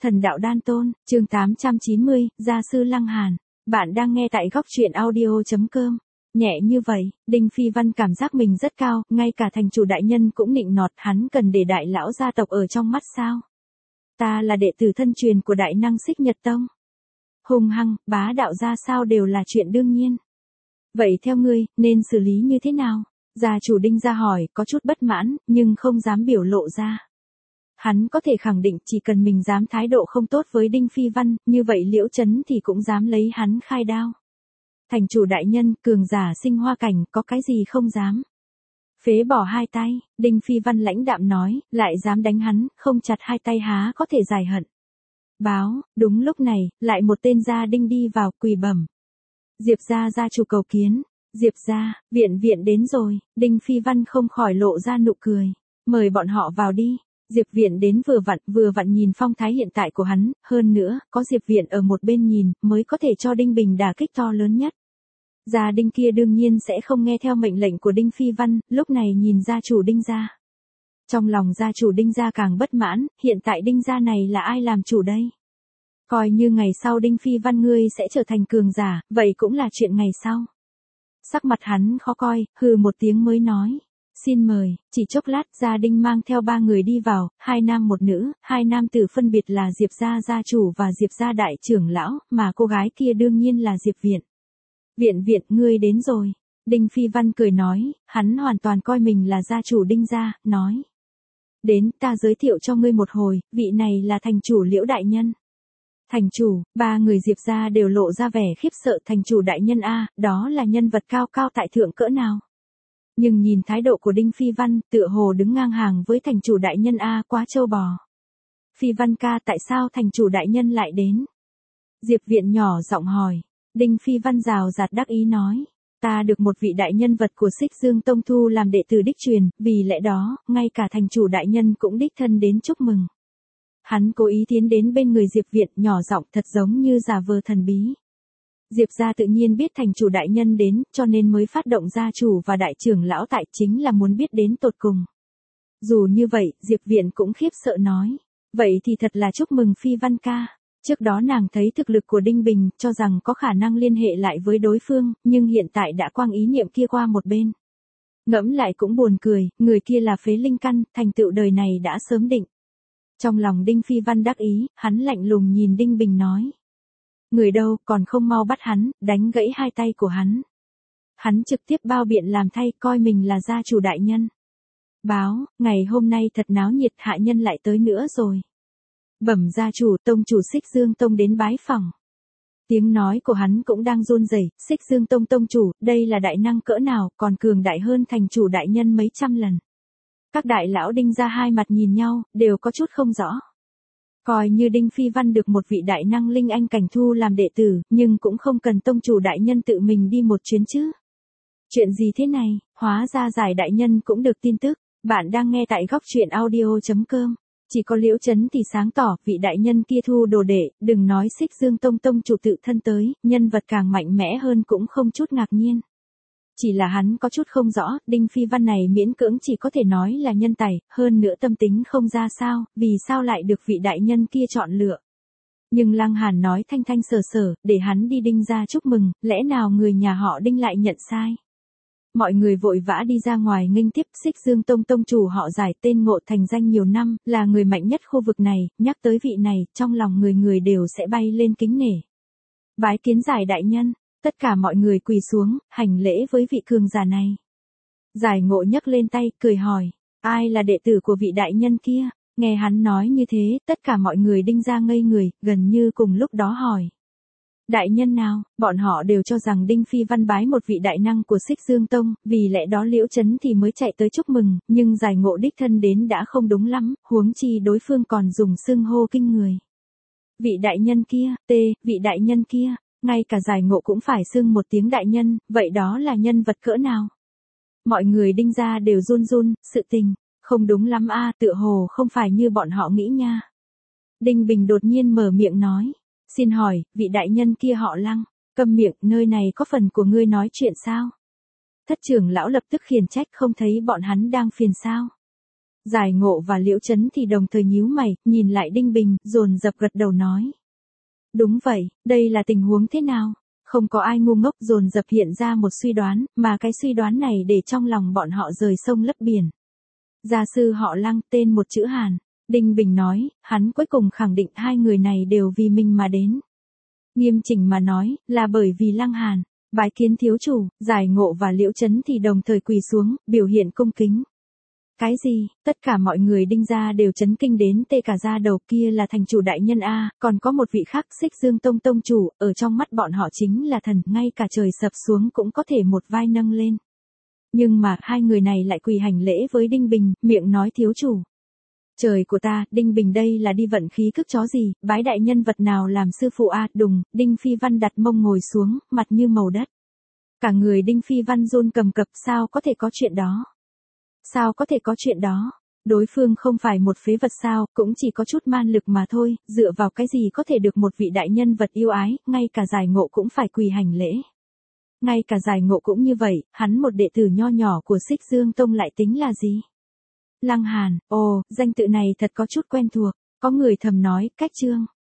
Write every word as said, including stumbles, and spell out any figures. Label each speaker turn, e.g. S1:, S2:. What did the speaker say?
S1: Thần đạo đan tôn, chương tám trăm chín mươi, gia sư Lăng Hàn. Bạn đang nghe tại góc truyện audio.com. Nhẹ như vậy, Đinh Phi Văn cảm giác mình rất cao, ngay cả thành chủ đại nhân cũng nịnh nọt, hắn cần để đại lão gia tộc ở trong mắt sao? Ta là đệ tử thân truyền của đại năng Xích Nhật Tông. Hùng hăng, bá đạo ra sao đều là chuyện đương nhiên. Vậy theo ngươi, nên xử lý như thế nào? Gia chủ Đinh ra hỏi, có chút bất mãn, nhưng không dám biểu lộ ra. Hắn có thể khẳng định chỉ cần mình dám thái độ không tốt với Đinh Phi Văn, như vậy Liễu Chấn thì cũng dám lấy hắn khai đao. Thành chủ đại nhân, cường giả sinh hoa cảnh, có cái gì không dám. Phế bỏ hai tay, Đinh Phi Văn lãnh đạm nói, lại dám đánh hắn, không chặt hai tay há có thể giải hận. Báo, đúng lúc này, lại một tên gia Đinh đi vào, quỳ bẩm. Diệp gia gia chủ cầu kiến. Diệp gia, viện viện đến rồi, Đinh Phi Văn không khỏi lộ ra nụ cười. Mời bọn họ vào đi. Diệp Viện đến vừa vặn, vừa vặn nhìn phong thái hiện tại của hắn, hơn nữa, có Diệp Viện ở một bên nhìn, mới có thể cho Đinh Bình đả kích to lớn nhất. Gia Đinh kia đương nhiên sẽ không nghe theo mệnh lệnh của Đinh Phi Văn, lúc này nhìn gia chủ Đinh gia. Trong lòng gia chủ Đinh gia càng bất mãn, hiện tại Đinh gia này là ai làm chủ đây? Coi như ngày sau Đinh Phi Văn ngươi sẽ trở thành cường giả, vậy cũng là chuyện ngày sau. Sắc mặt hắn khó coi, hừ một tiếng mới nói. Xin mời, chỉ chốc lát gia Đinh mang theo ba người đi vào, hai nam một nữ, hai nam tử phân biệt là Diệp gia gia chủ và Diệp gia đại trưởng lão, mà cô gái kia đương nhiên là Diệp Viện. Viện viện, ngươi đến rồi. Đinh Phi Văn cười nói, hắn hoàn toàn coi mình là gia chủ Đinh gia, nói. Đến, ta giới thiệu cho ngươi một hồi, vị này là thành chủ Liễu đại nhân. Thành chủ, ba người Diệp gia đều lộ ra vẻ khiếp sợ. Thành chủ đại nhân a, đó là nhân vật cao cao tại thượng cỡ nào? Nhưng nhìn thái độ của Đinh Phi Văn, tựa hồ đứng ngang hàng với thành chủ đại nhân a, quá trâu bò. Phi Văn ca, tại sao thành chủ đại nhân lại đến? Diệp Viện nhỏ giọng hỏi. Đinh Phi Văn rào rạt đắc ý nói, ta được một vị đại nhân vật của Xích Dương Tông thu làm đệ tử đích truyền, vì lẽ đó, ngay cả thành chủ đại nhân cũng đích thân đến chúc mừng. Hắn cố ý tiến đến bên người Diệp Viện, nhỏ giọng thật giống như giả vờ thần bí. Diệp gia tự nhiên biết thành chủ đại nhân đến, cho nên mới phát động gia chủ và đại trưởng lão tại, chính là muốn biết đến tột cùng. Dù như vậy, Diệp Viện cũng khiếp sợ nói. Vậy thì thật là chúc mừng Phi Văn ca. Trước đó nàng thấy thực lực của Đinh Bình, cho rằng có khả năng liên hệ lại với đối phương, nhưng hiện tại đã quang ý niệm kia qua một bên. Ngẫm lại cũng buồn cười, người kia là phế linh căn, thành tựu đời này đã sớm định. Trong lòng Đinh Phi Văn đắc ý, hắn lạnh lùng nhìn Đinh Bình nói. Người đâu, còn không mau bắt hắn, đánh gãy hai tay của hắn. Hắn trực tiếp bao biện làm thay, coi mình là gia chủ đại nhân. Báo, ngày hôm nay thật náo nhiệt, hạ nhân lại tới nữa rồi. Bẩm gia chủ, tông chủ Xích Dương Tông đến bái phỏng. Tiếng nói của hắn cũng đang run rẩy. Xích Dương Tông tông chủ, đây là đại năng cỡ nào, còn cường đại hơn thành chủ đại nhân mấy trăm lần. Các đại lão Đinh ra hai mặt nhìn nhau, đều có chút không rõ. Coi như Đinh Phi Văn được một vị đại năng linh anh cảnh thu làm đệ tử, nhưng cũng không cần tông chủ đại nhân tự mình đi một chuyến chứ. Chuyện gì thế này, hóa ra giải đại nhân cũng được tin tức. Bạn đang nghe tại góc truyện audio.com. Chỉ có Liễu Chấn thì sáng tỏ, vị đại nhân kia thu đồ đệ, đừng nói Xích Dương Tông tông chủ tự thân tới, nhân vật càng mạnh mẽ hơn cũng không chút ngạc nhiên. Chỉ là hắn có chút không rõ, Đinh Phi Văn này miễn cưỡng chỉ có thể nói là nhân tài, hơn nữa tâm tính không ra sao, vì sao lại được vị đại nhân kia chọn lựa. Nhưng Lăng Hàn nói thanh thanh sở sở, để hắn đi Đinh ra chúc mừng, lẽ nào người nhà họ Đinh lại nhận sai. Mọi người vội vã đi ra ngoài nghênh tiếp. Xích Dương Tông tông chủ họ Giải, tên Ngộ thành danh nhiều năm, là người mạnh nhất khu vực này, nhắc tới vị này, trong lòng người người đều sẽ bay lên kính nể. Bái kiến Giải đại nhân, tất cả mọi người quỳ xuống, hành lễ với vị cường giả này. Giải Ngộ nhấc lên tay, cười hỏi, ai là đệ tử của vị đại nhân kia? Nghe hắn nói như thế, tất cả mọi người Đinh ra ngây người, gần như cùng lúc đó hỏi. Đại nhân nào, bọn họ đều cho rằng Đinh Phi Văn bái một vị đại năng của Xích Dương Tông, vì lẽ đó Liễu Chấn thì mới chạy tới chúc mừng, nhưng Giải Ngộ đích thân đến đã không đúng lắm, huống chi đối phương còn dùng xưng hô kinh người. Vị đại nhân kia, tê, vị đại nhân kia, ngay cả Giải Ngộ cũng phải xưng một tiếng đại nhân, vậy đó là nhân vật cỡ nào? Mọi người Đinh ra đều run run, sự tình, không đúng lắm a, tựa hồ không phải như bọn họ nghĩ nha. Đinh Bình đột nhiên mở miệng nói. Xin hỏi, vị đại nhân kia họ Lăng, câm miệng, nơi này có phần của ngươi nói chuyện sao? Thất trưởng lão lập tức khiển trách, không thấy bọn hắn đang phiền sao? Giải Ngộ và Liễu Chấn thì đồng thời nhíu mày, nhìn lại Đinh Bình, dồn dập gật đầu nói. Đúng vậy, đây là tình huống thế nào? Không có ai ngu ngốc, dồn dập hiện ra một suy đoán, mà cái suy đoán này để trong lòng bọn họ rời sông lấp biển. Gia sư họ Lăng, tên một chữ Hàn. Đinh Bình nói, hắn cuối cùng khẳng định hai người này đều vì mình mà đến. Nghiêm chỉnh mà nói, là bởi vì Lăng Hàn. Bái kiến thiếu chủ, Giải Ngộ và Liễu Chấn thì đồng thời quỳ xuống, biểu hiện cung kính. Cái gì, tất cả mọi người Đinh gia đều chấn kinh đến tê cả da đầu, kia là thành chủ đại nhân a, còn có một vị khác Xích Dương Tông tông chủ, ở trong mắt bọn họ chính là thần, ngay cả trời sập xuống cũng có thể một vai nâng lên. Nhưng mà, hai người này lại quỳ hành lễ với Đinh Bình, miệng nói thiếu chủ. Trời của ta, Đinh Bình đây là đi vận khí cức chó gì, bái đại nhân vật nào làm sư phụ a, đùng, Đinh Phi Văn đặt mông ngồi xuống, mặt như màu đất. Cả người Đinh Phi Văn run cầm cập, sao có thể có chuyện đó? Sao có thể có chuyện đó? Đối phương không phải một phế vật sao, cũng chỉ có chút man lực mà thôi, dựa vào cái gì có thể được một vị đại nhân vật yêu ái, ngay cả Giải Ngộ cũng phải quỳ hành lễ. Ngay cả Giải Ngộ cũng như vậy, hắn một đệ tử nho nhỏ của Xích Dương Tông lại tính là gì? Lăng Hàn, ồ, danh tự này thật có chút quen thuộc, có người thầm nói, cách chương.